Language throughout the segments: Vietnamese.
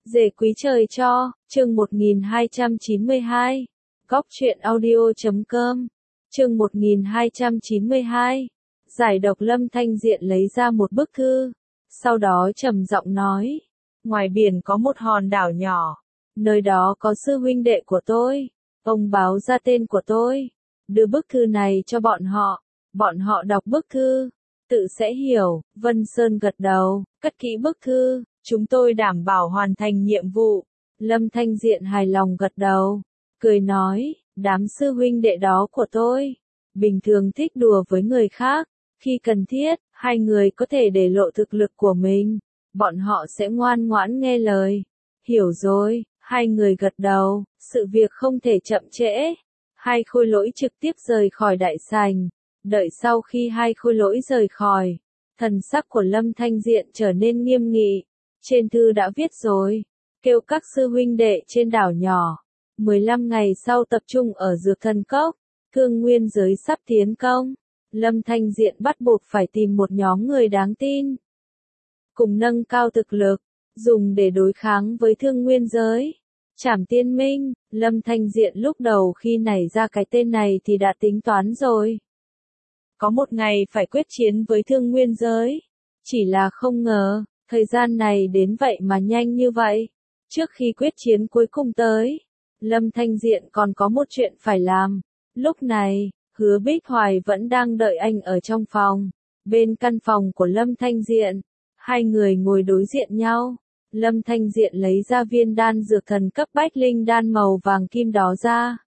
Dề quý trời cho, chương 1292. Góc truyện audio.com. Chương 1292. Giải độc. Lâm Thanh Diện lấy ra một bức thư, sau đó trầm giọng nói, ngoài biển có một hòn đảo nhỏ, nơi đó có sư huynh đệ của tôi, ông báo ra tên của tôi, đưa bức thư này cho bọn họ đọc bức thư, tự sẽ hiểu. Vân Sơn gật đầu, cất kỹ bức thư, chúng tôi đảm bảo hoàn thành nhiệm vụ. Lâm Thanh Diện hài lòng gật đầu, cười nói, đám sư huynh đệ đó của tôi, bình thường thích đùa với người khác, khi cần thiết, hai người có thể để lộ thực lực của mình, bọn họ sẽ ngoan ngoãn nghe lời. Hiểu rồi, hai người gật đầu, sự việc không thể chậm trễ. Hai khôi lỗi trực tiếp rời khỏi đại sảnh, đợi sau khi hai khôi lỗi rời khỏi, thần sắc của Lâm Thanh Diện trở nên nghiêm nghị. Trên thư đã viết rồi, kêu các sư huynh đệ trên đảo nhỏ, 15 ngày sau tập trung ở Dược Thần Cốc, Thương Nguyên giới sắp tiến công. Lâm Thanh Diện bắt buộc phải tìm một nhóm người đáng tin, cùng nâng cao thực lực, dùng để đối kháng với Thương Nguyên giới. Trảm Tiên Minh. Lâm Thanh Diện lúc đầu khi nảy ra cái tên này thì đã tính toán rồi. Có một ngày phải quyết chiến với Thương Nguyên giới. Chỉ là không ngờ, thời gian này đến vậy mà nhanh như vậy. Trước khi quyết chiến cuối cùng tới, Lâm Thanh Diện còn có một chuyện phải làm. Lúc này, Hứa Bích Hoài vẫn đang đợi anh ở trong phòng. Bên căn phòng của Lâm Thanh Diện, hai người ngồi đối diện nhau. Lâm Thanh Diện lấy ra viên đan dược thần cấp bách linh đan màu vàng kim đó ra.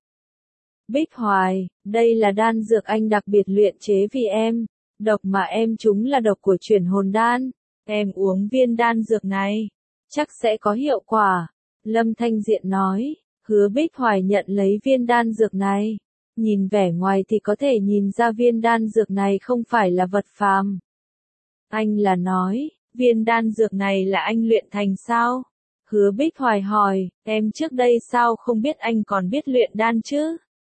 Bích Hoài, đây là đan dược anh đặc biệt luyện chế vì em. Độc mà em trúng là độc của chuyển hồn đan. Em uống viên đan dược này, chắc sẽ có hiệu quả. Lâm Thanh Diện nói. Hứa Bích Hoài nhận lấy viên đan dược này. Nhìn vẻ ngoài thì có thể nhìn ra viên đan dược này không phải là vật phàm. Anh là nói, viên đan dược này là anh luyện thành sao? Hứa Bích Hoài hỏi, em trước đây sao không biết anh còn biết luyện đan chứ?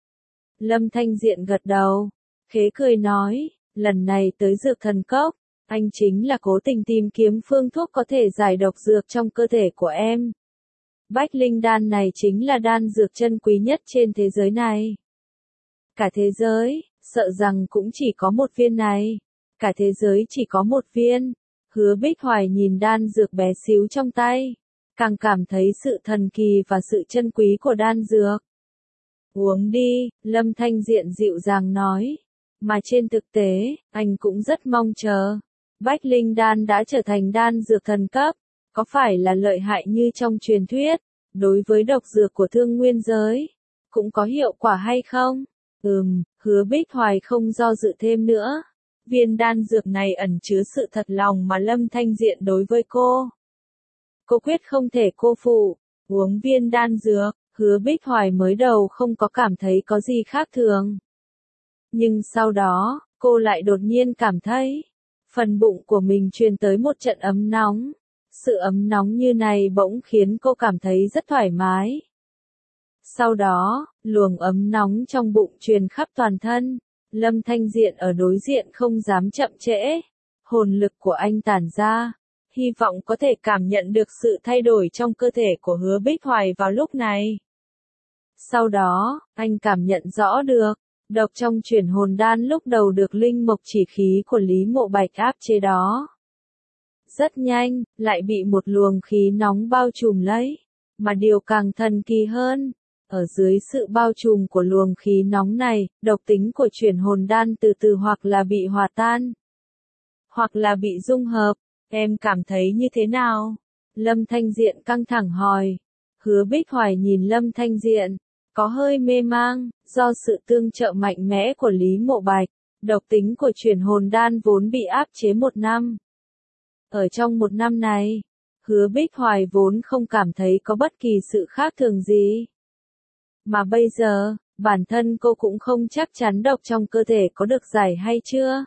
Lâm Thanh Diện gật đầu, khế cười nói, lần này tới Dược Thần Cốc, anh chính là cố tình tìm kiếm phương thuốc có thể giải độc dược trong cơ thể của em. Bách linh đan này chính là đan dược chân quý nhất trên thế giới này. Cả thế giới, sợ rằng cũng chỉ có một viên này. Cả thế giới chỉ có một viên. Hứa Bích Hoài nhìn đan dược bé xíu trong tay, càng cảm thấy sự thần kỳ và sự chân quý của đan dược. Uống đi, Lâm Thanh Diện dịu dàng nói. Mà trên thực tế, anh cũng rất mong chờ. Bách linh đan đã trở thành đan dược thần cấp, có phải là lợi hại như trong truyền thuyết, đối với độc dược của Thương Nguyên giới, cũng có hiệu quả hay không? Hứa Bích Hoài không do dự thêm nữa. Viên đan dược này ẩn chứa sự thật lòng mà Lâm Thanh Diện đối với cô. Cô quyết không thể cô phụ. Uống viên đan dược, Hứa Bích Hoài mới đầu không có cảm thấy có gì khác thường. Nhưng sau đó, cô lại đột nhiên cảm thấy, phần bụng của mình truyền tới một trận ấm nóng. Sự ấm nóng như này bỗng khiến cô cảm thấy rất thoải mái. Sau đó, luồng ấm nóng trong bụng truyền khắp toàn thân. Lâm Thanh Diện ở đối diện không dám chậm trễ. Hồn lực của anh tản ra, hy vọng có thể cảm nhận được sự thay đổi trong cơ thể của Hứa Bích Hoài vào lúc này. Sau đó, anh cảm nhận rõ được, độc trong chuyển hồn đan lúc đầu được linh mộc chỉ khí của Lý Mộ Bạch áp chế đó. Rất nhanh, lại bị một luồng khí nóng bao trùm lấy. Mà điều càng thần kỳ hơn, ở dưới sự bao trùm của luồng khí nóng này, độc tính của chuyển hồn đan từ từ hoặc là bị hòa tan, hoặc là bị dung hợp. Em cảm thấy như thế nào? Lâm Thanh Diện căng thẳng hỏi. Hứa Bích Hoài nhìn Lâm Thanh Diện, có hơi mê mang, do sự tương trợ mạnh mẽ của Lý Mộ Bạch, độc tính của chuyển hồn đan vốn bị áp chế 1 năm. Ở trong 1 năm này, Hứa Bích Hoài vốn không cảm thấy có bất kỳ sự khác thường gì. Mà bây giờ, bản thân cô cũng không chắc chắn độc trong cơ thể có được giải hay chưa.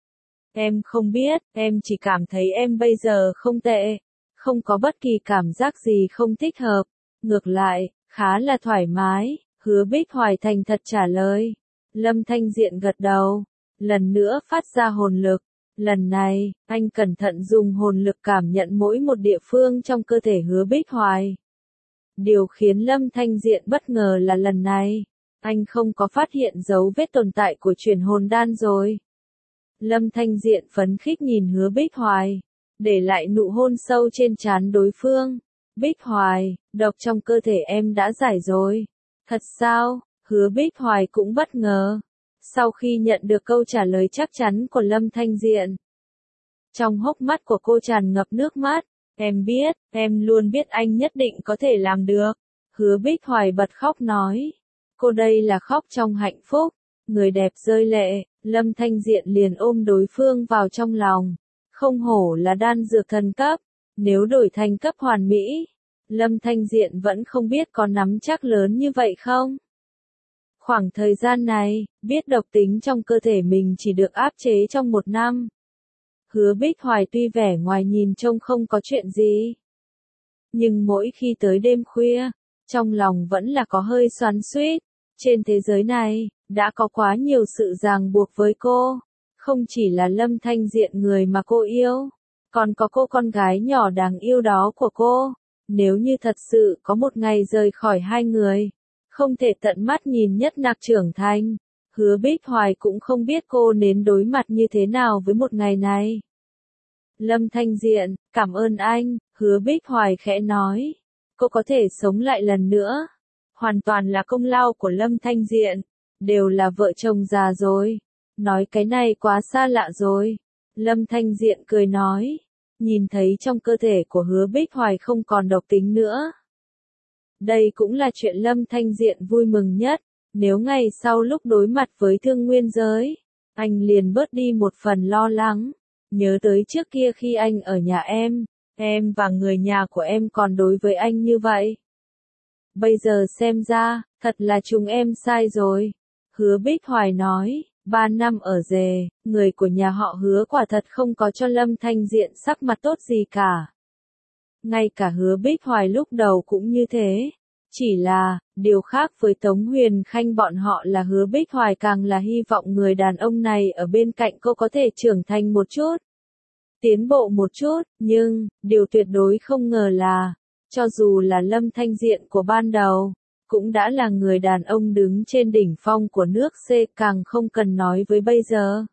Em không biết, em chỉ cảm thấy em bây giờ không tệ, không có bất kỳ cảm giác gì không thích hợp, ngược lại, khá là thoải mái. Hứa Bích Hoài thành thật trả lời. Lâm Thanh Diện gật đầu, lần nữa phát ra hồn lực, Lần này, anh cẩn thận dùng hồn lực cảm nhận mỗi một địa phương trong cơ thể Hứa Bích Hoài. Điều khiến Lâm Thanh Diện bất ngờ là lần này, anh không có phát hiện dấu vết tồn tại của chuyển hồn đan rồi. Lâm Thanh Diện phấn khích nhìn Hứa Bích Hoài, để lại nụ hôn sâu trên trán đối phương. Bích Hoài, độc trong cơ thể em đã giải rồi. Thật sao? Hứa Bích Hoài cũng bất ngờ. Sau khi nhận được câu trả lời chắc chắn của Lâm Thanh Diện, trong hốc mắt của cô tràn ngập nước mắt. Em biết, em luôn biết anh nhất định có thể làm được. Hứa Bích Hoài bật khóc nói. Cô đây là khóc trong hạnh phúc. Người đẹp rơi lệ, Lâm Thanh Diện liền ôm đối phương vào trong lòng. Không hổ là đan dược thần cấp. Nếu đổi thành cấp hoàn mỹ, Lâm Thanh Diện vẫn không biết có nắm chắc lớn như vậy không. Khoảng thời gian này, biết độc tính trong cơ thể mình chỉ được áp chế trong 1 năm. Hứa Bích Hoài tuy vẻ ngoài nhìn trông không có chuyện gì, nhưng mỗi khi tới đêm khuya, trong lòng vẫn là có hơi xoắn xuýt. Trên thế giới này, đã có quá nhiều sự ràng buộc với cô. Không chỉ là Lâm Thanh Diện người mà cô yêu, còn có cô con gái nhỏ đáng yêu đó của cô. Nếu như thật sự có một ngày rời khỏi hai người, không thể tận mắt nhìn Nhất Nặc trưởng thành, Hứa Bích Hoài cũng không biết cô nên đối mặt như thế nào với một ngày này. Lâm Thanh Diện, cảm ơn anh, Hứa Bích Hoài khẽ nói. Cô có thể sống lại lần nữa. Hoàn toàn là công lao của Lâm Thanh Diện. Đều là vợ chồng già rồi. Nói cái này quá xa lạ rồi. Lâm Thanh Diện cười nói. Nhìn thấy trong cơ thể của Hứa Bích Hoài không còn độc tính nữa. Đây cũng là chuyện Lâm Thanh Diện vui mừng nhất. Nếu ngày sau lúc đối mặt với Thương Nguyên Giới, anh liền bớt đi một phần lo lắng. Nhớ tới trước kia khi anh ở nhà em và người nhà của em còn đối với anh như vậy. Bây giờ xem ra, thật là chúng em sai rồi. Hứa Bích Hoài nói, 3 năm ở rể, người của nhà họ Hứa quả thật không có cho Lâm Thanh Diện sắc mặt tốt gì cả. Ngay cả Hứa Bích Hoài lúc đầu cũng như thế. Chỉ là, điều khác với Tống Huyền Khanh bọn họ là Hứa Bích Hoài càng là hy vọng người đàn ông này ở bên cạnh cô có thể trưởng thành một chút, tiến bộ một chút, nhưng, điều tuyệt đối không ngờ là, cho dù là Lâm Thanh Diện của ban đầu, cũng đã là người đàn ông đứng trên đỉnh phong của nước C, càng không cần nói với bây giờ.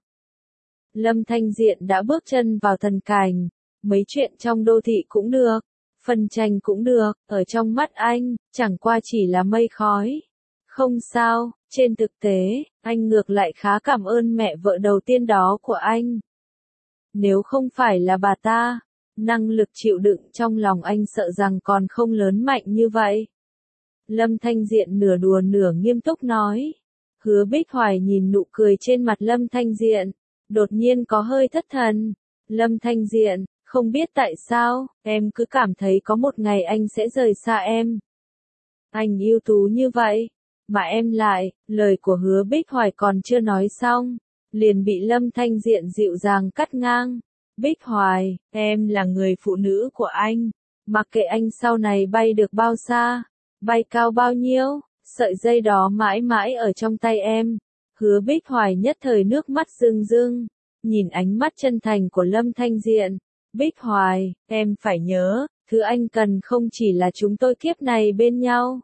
Lâm Thanh Diện đã bước chân vào thần cảnh, mấy chuyện trong đô thị cũng được. Phân tranh cũng được, ở trong mắt anh, chẳng qua chỉ là mây khói. Không sao, trên thực tế, anh ngược lại khá cảm ơn mẹ vợ đầu tiên đó của anh. Nếu không phải là bà ta, năng lực chịu đựng trong lòng anh sợ rằng còn không lớn mạnh như vậy. Lâm Thanh Diện nửa đùa nửa nghiêm túc nói. Hứa Bích Hoài nhìn nụ cười trên mặt Lâm Thanh Diện, đột nhiên có hơi thất thần. Lâm Thanh Diện, không biết tại sao, em cứ cảm thấy có một ngày anh sẽ rời xa em. Anh ưu tú như vậy, mà em lại, lời của Hứa Bích Hoài còn chưa nói xong, liền bị Lâm Thanh Diện dịu dàng cắt ngang. Bích Hoài, em là người phụ nữ của anh, mặc kệ anh sau này bay được bao xa, bay cao bao nhiêu, sợi dây đó mãi mãi ở trong tay em. Hứa Bích Hoài nhất thời nước mắt rưng rưng, nhìn ánh mắt chân thành của Lâm Thanh Diện. Bích Hoài, em phải nhớ, thứ anh cần không chỉ là chúng tôi kiếp này bên nhau.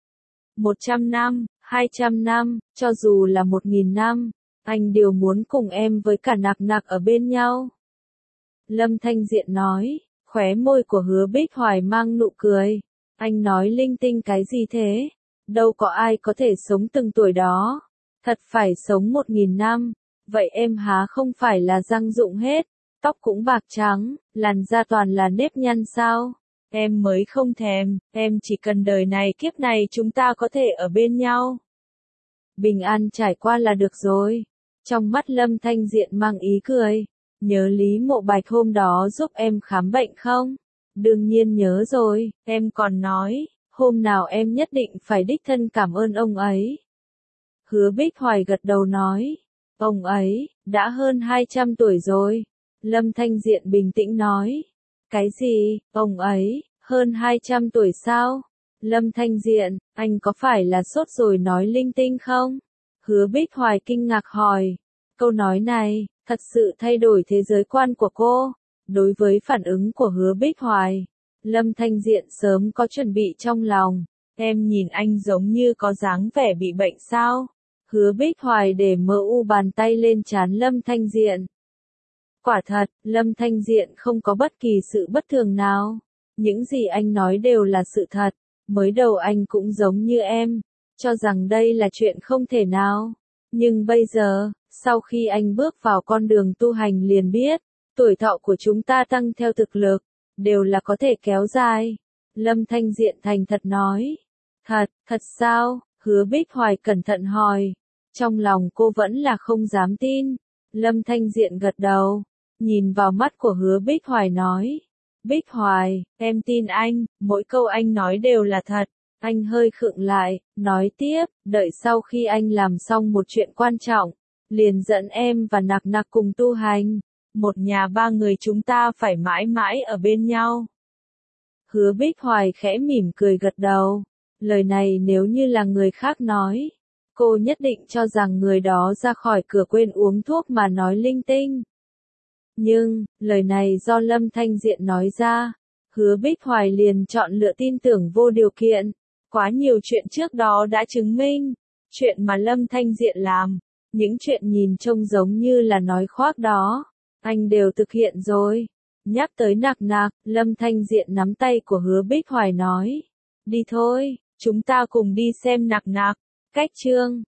100 năm, 200 năm, cho dù là 1000 năm, anh đều muốn cùng em với cả Nặc Nặc ở bên nhau. Lâm Thanh Diện nói, khóe môi của Hứa Bích Hoài mang nụ cười. Anh nói linh tinh cái gì thế? Đâu có ai có thể sống từng tuổi đó. Thật phải sống 1000 năm, vậy em há không phải là răng rụng hết. Tóc cũng bạc trắng, làn da toàn là nếp nhăn sao? Em mới không thèm, em chỉ cần đời này kiếp này chúng ta có thể ở bên nhau. Bình an trải qua là được rồi. Trong mắt Lâm Thanh Diện mang ý cười. Nhớ Lý Mộ Bạch hôm đó giúp em khám bệnh không? Đương nhiên nhớ rồi, em còn nói, hôm nào em nhất định phải đích thân cảm ơn ông ấy. Hứa Bích Hoài gật đầu nói, ông ấy, đã hơn 200 tuổi rồi. Lâm Thanh Diện bình tĩnh nói. Cái gì, ông ấy, hơn 200 tuổi sao? Lâm Thanh Diện, anh có phải là sốt rồi nói linh tinh không? Hứa Bích Hoài kinh ngạc hỏi. Câu nói này, thật sự thay đổi thế giới quan của cô. Đối với phản ứng của Hứa Bích Hoài, Lâm Thanh Diện sớm có chuẩn bị trong lòng. Em nhìn anh giống như có dáng vẻ bị bệnh sao? Hứa Bích Hoài để mờ u bàn tay lên trán Lâm Thanh Diện. Quả thật, Lâm Thanh Diện không có bất kỳ sự bất thường nào. Những gì anh nói đều là sự thật. Mới đầu anh cũng giống như em, cho rằng đây là chuyện không thể nào. Nhưng bây giờ, sau khi anh bước vào con đường tu hành liền biết, tuổi thọ của chúng ta tăng theo thực lực, đều là có thể kéo dài. Lâm Thanh Diện thành thật nói. Thật sao? Hứa Bích Hoài cẩn thận hỏi. Trong lòng cô vẫn là không dám tin. Lâm Thanh Diện gật đầu, nhìn vào mắt của Hứa Bích Hoài nói. Bích Hoài, em tin anh, mỗi câu anh nói đều là thật. Anh hơi khựng lại, nói tiếp, đợi sau khi anh làm xong một chuyện quan trọng, liền dẫn em và Nặc Nặc cùng tu hành. Một nhà ba người chúng ta phải mãi mãi ở bên nhau. Hứa Bích Hoài khẽ mỉm cười gật đầu. Lời này nếu như là người khác nói, cô nhất định cho rằng người đó ra khỏi cửa quên uống thuốc mà nói linh tinh. Nhưng, lời này do Lâm Thanh Diện nói ra, Hứa Bích Hoài liền chọn lựa tin tưởng vô điều kiện. Quá nhiều chuyện trước đó đã chứng minh, chuyện mà Lâm Thanh Diện làm, những chuyện nhìn trông giống như là nói khoác đó, anh đều thực hiện rồi. Nhắc tới Nặc Nặc, Lâm Thanh Diện nắm tay của Hứa Bích Hoài nói. Đi thôi, chúng ta cùng đi xem Nặc Nặc. Cách chương